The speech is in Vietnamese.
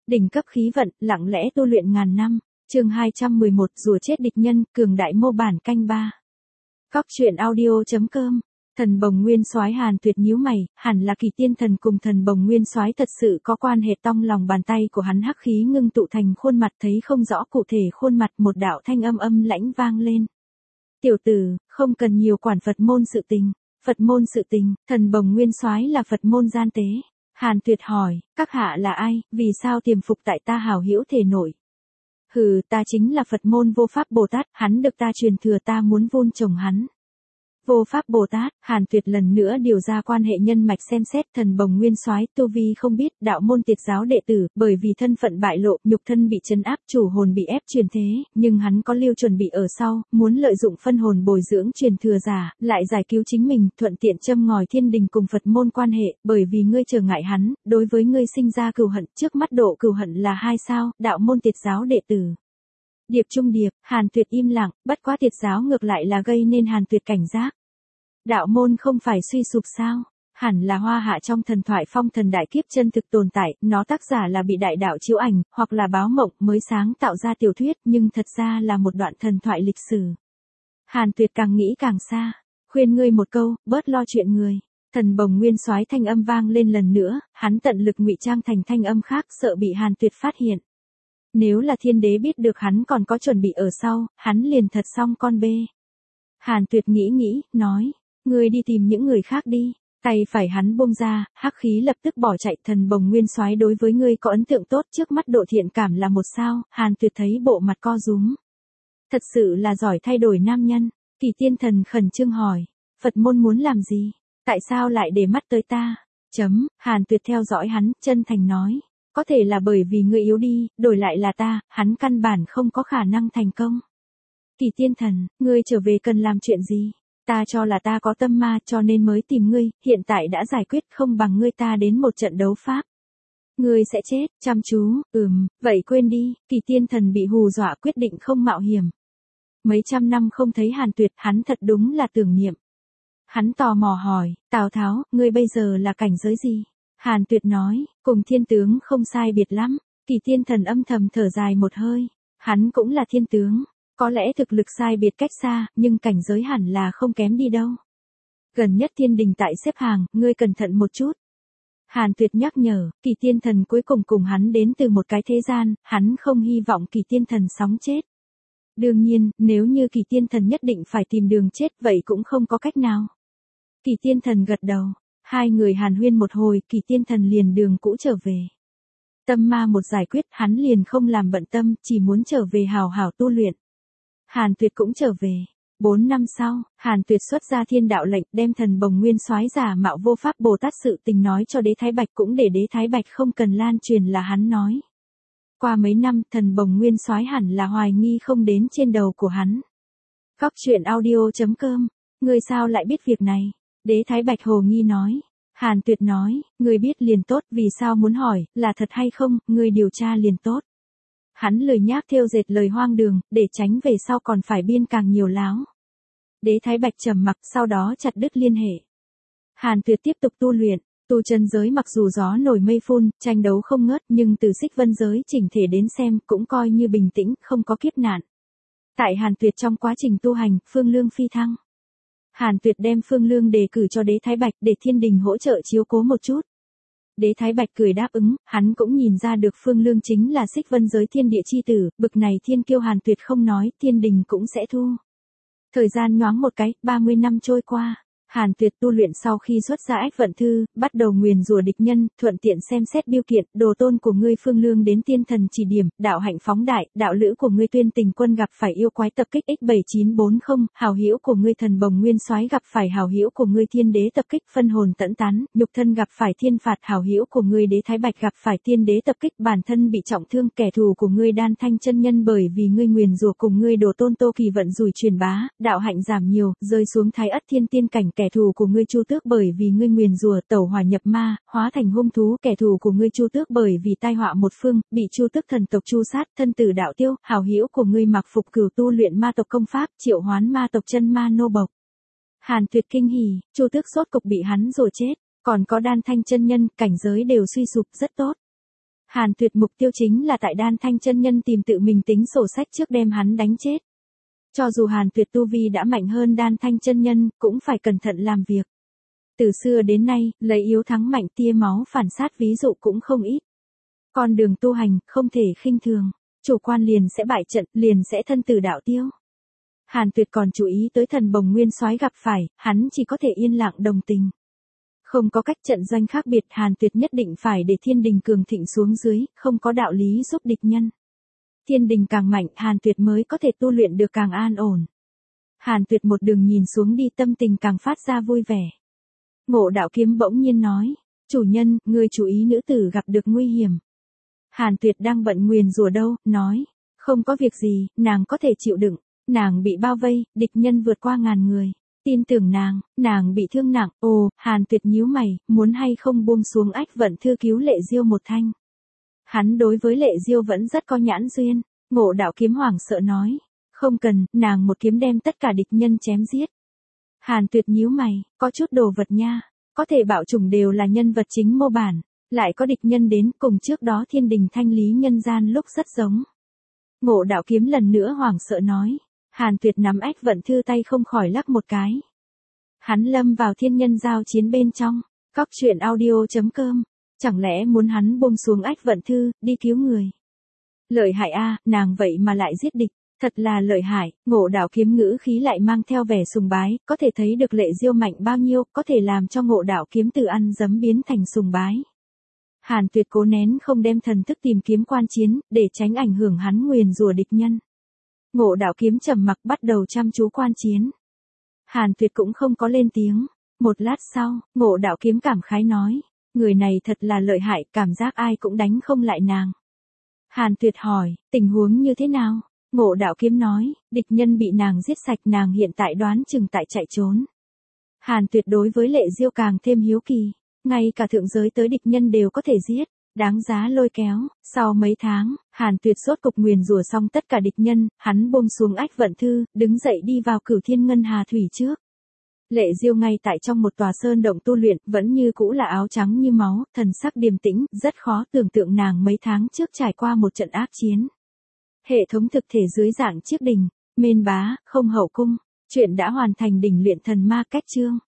Đỉnh cấp khí vận, lặng lẽ tu luyện ngàn năm. Chương 211, rùa chết địch nhân, cường đại mô bản canh 3. Cóc truyện audio.com. Thần Bồng Nguyên Soái Hàn Tuyệt nhíu mày, hẳn là Kỳ Tiên Thần cùng Thần Bồng Nguyên Soái thật sự có quan hệ. Trong lòng bàn tay của hắn hắc khí ngưng tụ thành khuôn mặt, thấy không rõ cụ thể khuôn mặt, một đạo thanh âm lãnh vang lên. Tiểu tử, không cần nhiều quản Phật môn sự tình. Phật môn sự tình, Thần Bồng Nguyên Soái là Phật môn gian tế. Hàn Tuyệt hỏi, các hạ là ai, vì sao tiềm phục tại ta hảo hữu thể nội? Hừ, ta chính là Phật môn Vô Pháp Bồ Tát, hắn được ta truyền thừa, ta muốn vun trồng hắn. Vô Pháp Bồ Tát, Hàn Tuyệt lần nữa điều ra quan hệ nhân mạch xem xét. Thần Bồng Nguyên Soái tu vi không biết, đạo môn Tiệt giáo đệ tử, bởi vì thân phận bại lộ, nhục thân bị trấn áp, chủ hồn bị ép truyền thế, nhưng hắn có lưu chuẩn bị ở sau, muốn lợi dụng phân hồn bồi dưỡng truyền thừa giả, lại giải cứu chính mình, thuận tiện châm ngòi thiên đình cùng Phật môn quan hệ, bởi vì ngươi trở ngại hắn, đối với ngươi sinh ra cừu hận, trước mắt độ cừu hận là 2 sao, đạo môn Tiệt giáo đệ tử. Điệp trung điệp, Hàn Tuyệt im lặng, bất quá Tiệt giáo ngược lại là gây nên Hàn Tuyệt cảnh giác. Đạo môn không phải suy sụp sao? Hẳn là Hoa Hạ trong thần thoại phong thần đại kiếp chân thực tồn tại, nó tác giả là bị đại đạo chiếu ảnh, hoặc là báo mộng mới sáng tạo ra tiểu thuyết, nhưng thật ra là một đoạn thần thoại lịch sử. Hàn Tuyệt càng nghĩ càng xa, khuyên ngươi một câu, bớt lo chuyện người. Thần Bồng Nguyên Soái thanh âm vang lên lần nữa, hắn tận lực ngụy trang thành thanh âm khác, sợ bị Hàn Tuyệt phát hiện. Nếu là thiên đế biết được hắn còn có chuẩn bị ở sau, hắn liền thật xong con bê. Hàn Tuyệt nghĩ, nói. Ngươi đi tìm những người khác đi. Tay phải hắn buông ra, hắc khí lập tức bỏ chạy. Thần Bồng Nguyên Soái đối với ngươi có ấn tượng tốt, trước mắt độ thiện cảm là 1 sao. Hàn Tuyệt thấy bộ mặt co rúm. Thật sự là giỏi thay đổi nam nhân. Kỳ Tiên Thần khẩn trương hỏi, Phật môn muốn làm gì? Tại sao lại để mắt tới ta? Hàn Tuyệt theo dõi hắn, chân thành nói, có thể là bởi vì ngươi yếu đi, đổi lại là ta, hắn căn bản không có khả năng thành công. Kỳ Tiên Thần, ngươi trở về cần làm chuyện gì? Ta cho là ta có tâm ma cho nên mới tìm ngươi, hiện tại đã giải quyết, không bằng ngươi ta đến một trận đấu pháp. Ngươi sẽ chết, chăm chú, vậy quên đi. Kỳ Tiên Thần bị hù dọa, quyết định không mạo hiểm. Mấy trăm năm không thấy Hàn Tuyệt, hắn thật đúng là tưởng niệm. Hắn tò mò hỏi, Tào Tháo, ngươi bây giờ là cảnh giới gì? Hàn Tuyệt nói, cùng thiên tướng không sai biệt lắm. Kỳ Tiên Thần âm thầm thở dài một hơi, hắn cũng là thiên tướng. Có lẽ thực lực sai biệt cách xa, nhưng cảnh giới hẳn là không kém đi đâu. Gần nhất thiên đình tại xếp hàng, ngươi cẩn thận một chút. Hàn Tuyệt nhắc nhở, Kỳ Tiên Thần cuối cùng hắn đến từ một cái thế gian, hắn không hy vọng Kỳ Tiên Thần sống chết. Đương nhiên, nếu như Kỳ Tiên Thần nhất định phải tìm đường chết, vậy cũng không có cách nào. Kỳ Tiên Thần gật đầu, hai người hàn huyên một hồi, Kỳ Tiên Thần liền đường cũ trở về. Tâm ma một giải quyết, hắn liền không làm bận tâm, chỉ muốn trở về hào hảo tu luyện. Hàn Tuyệt cũng trở về. 4 năm sau, Hàn Tuyệt xuất ra thiên đạo lệnh, đem Thần Bồng Nguyên Soái giả mạo Vô Pháp Bồ Tát sự tình nói cho Đế Thái Bạch, cũng để Đế Thái Bạch không cần lan truyền là hắn nói. Qua mấy năm, Thần Bồng Nguyên Soái hẳn là hoài nghi không đến trên đầu của hắn. Cóc truyện audio.com. Ngươi sao lại biết việc này? Đế Thái Bạch hồ nghi nói. Hàn Tuyệt nói, ngươi biết liền tốt, vì sao muốn hỏi, là thật hay không, ngươi điều tra liền tốt. Hắn lười nhác thêu dệt lời hoang đường, để tránh về sau còn phải biên càng nhiều láo. Đế Thái Bạch trầm mặc, sau đó chặt đứt liên hệ. Hàn Tuyệt tiếp tục tu luyện, tu chân giới mặc dù gió nổi mây phun, tranh đấu không ngớt, nhưng từ Xích Vân giới chỉnh thể đến xem, cũng coi như bình tĩnh, không có kiếp nạn. Tại Hàn Tuyệt trong quá trình tu hành, Phương Lương phi thăng. Hàn Tuyệt đem Phương Lương đề cử cho Đế Thái Bạch để thiên đình hỗ trợ chiếu cố một chút. Đế Thái Bạch cười đáp ứng, hắn cũng nhìn ra được Phương Lương chính là Xích Vân giới thiên địa chi tử, bực này thiên kiêu Hàn Tuyệt không nói, thiên đình cũng sẽ thu. Thời gian nhoáng một cái, 30 năm trôi qua. Hàn Tuyệt tu luyện sau khi xuất ra Ách Vận Thư, bắt đầu nguyền rủa địch nhân, thuận tiện xem xét biêu kiện, đồ tôn của ngươi Phương Lương đến tiên thần chỉ điểm, đạo hạnh phóng đại, đạo lữ của ngươi Tuyên Tình Quân gặp phải yêu quái tập kích X7940, hảo hữu của ngươi Thần Bồng Nguyên Soái gặp phải hảo hữu của ngươi Thiên Đế tập kích, phân hồn tẫn tán, nhục thân gặp phải thiên phạt, hảo hữu của ngươi Đế Thái Bạch gặp phải Tiên Đế tập kích, bản thân bị trọng thương, kẻ thù của ngươi Đan Thanh chân nhân bởi vì ngươi nguyền rủa cùng ngươi đồ tôn Tô Kỳ vận rủi truyền bá, đạo hạnh giảm nhiều, rơi xuống Thái Ất Thiên tiên cảnh, kẻ thù của ngươi Chu Tước bởi vì ngươi nguyền rủa tẩu hỏa nhập ma, hóa thành hung thú, kẻ thù của ngươi Chu Tước bởi vì tai họa một phương, bị Chu Tước thần tộc chu sát, thân tử đạo tiêu, hảo hữu của ngươi Mạc Phục Cửu tu luyện ma tộc công pháp, triệu hoán ma tộc chân ma nô bộc. Hàn Tuyệt kinh hỉ, Chu Tước sốt cục bị hắn rồi chết, còn có Đan Thanh chân nhân, cảnh giới đều suy sụp rất tốt. Hàn Tuyệt mục tiêu chính là tại Đan Thanh chân nhân tìm tự mình tính sổ sách trước đem hắn đánh chết. Cho dù Hàn Tuyệt tu vi đã mạnh hơn Đan Thanh chân nhân, cũng phải cẩn thận làm việc. Từ xưa đến nay, lấy yếu thắng mạnh tia máu phản sát ví dụ cũng không ít. Con đường tu hành, không thể khinh thường. Chủ quan liền sẽ bại trận, liền sẽ thân tử đạo tiêu. Hàn Tuyệt còn chú ý tới Thần Bồng Nguyên Soái gặp phải, hắn chỉ có thể yên lặng đồng tình. Không có cách trận doanh khác biệt, Hàn Tuyệt nhất định phải để thiên đình cường thịnh xuống dưới, không có đạo lý giúp địch nhân. Thiên đình càng mạnh, Hàn Tuyệt mới có thể tu luyện được càng an ổn. Hàn Tuyệt một đường nhìn xuống đi, tâm tình càng phát ra vui vẻ. Ngộ Đạo Kiếm bỗng nhiên nói, chủ nhân, ngươi chú ý nữ tử gặp được nguy hiểm. Hàn Tuyệt đang bận nguyền rủa đâu, nói, không có việc gì, nàng có thể chịu đựng, nàng bị bao vây, địch nhân vượt qua ngàn người. Tin tưởng nàng bị thương nặng. Ồ, Hàn Tuyệt nhíu mày, muốn hay không buông xuống Ách Vận Thư cứu Lệ Diêu một thanh. Hắn đối với Lệ Diêu vẫn rất có nhãn duyên. Ngộ Đạo Kiếm hoảng sợ nói, không cần, nàng một kiếm đem tất cả địch nhân chém giết. Hàn Tuyệt nhíu mày, có chút đồ vật nha, có thể bảo chủng đều là nhân vật chính mô bản, lại có địch nhân đến cùng trước đó thiên đình thanh lý nhân gian lúc rất giống. Ngộ Đạo Kiếm lần nữa hoảng sợ nói. Hàn Tuyệt nắm Ách Vận Thư tay không khỏi lắc một cái. Hắn lâm vào thiên nhân giao chiến bên trong. Cóc truyện audio.com. Chẳng lẽ muốn hắn buông xuống Ách Vận Thư, đi cứu người? Lợi hại a, nàng vậy mà lại giết địch. Thật là lợi hại. Ngộ Đạo Kiếm ngữ khí lại mang theo vẻ sùng bái, có thể thấy được Lệ Diêu mạnh bao nhiêu, có thể làm cho Ngộ Đạo Kiếm từ ăn dấm biến thành sùng bái. Hàn Tuyệt cố nén không đem thần thức tìm kiếm quan chiến, để tránh ảnh hưởng hắn nguyền rủa địch nhân. Ngộ Đạo Kiếm trầm mặc bắt đầu chăm chú quan chiến. Hàn Tuyệt cũng không có lên tiếng. Một lát sau, Ngộ Đạo Kiếm cảm khái nói, người này thật là lợi hại, cảm giác ai cũng đánh không lại nàng. Hàn Tuyệt hỏi, tình huống như thế nào? Ngộ Đạo Kiếm nói, địch nhân bị nàng giết sạch, nàng hiện tại đoán chừng tại chạy trốn. Hàn Tuyệt đối với Lệ Diêu càng thêm hiếu kỳ, ngay cả thượng giới tới địch nhân đều có thể giết. Đáng giá lôi kéo. Sau mấy tháng, Hàn Tuyệt sốt cục nguyền rủa xong tất cả địch nhân, hắn buông xuống Ách Vận Thư, đứng dậy đi vào Cửu Thiên Ngân Hà Thủy trước. Lệ Diêu ngay tại trong một tòa sơn động tu luyện, vẫn như cũ là áo trắng như máu, thần sắc điềm tĩnh, rất khó tưởng tượng nàng mấy tháng trước trải qua một trận ác chiến. Hệ thống thực thể dưới dạng chiếc đình, mên bá, không hậu cung. Chuyện đã hoàn thành, đỉnh luyện thần ma cách chương.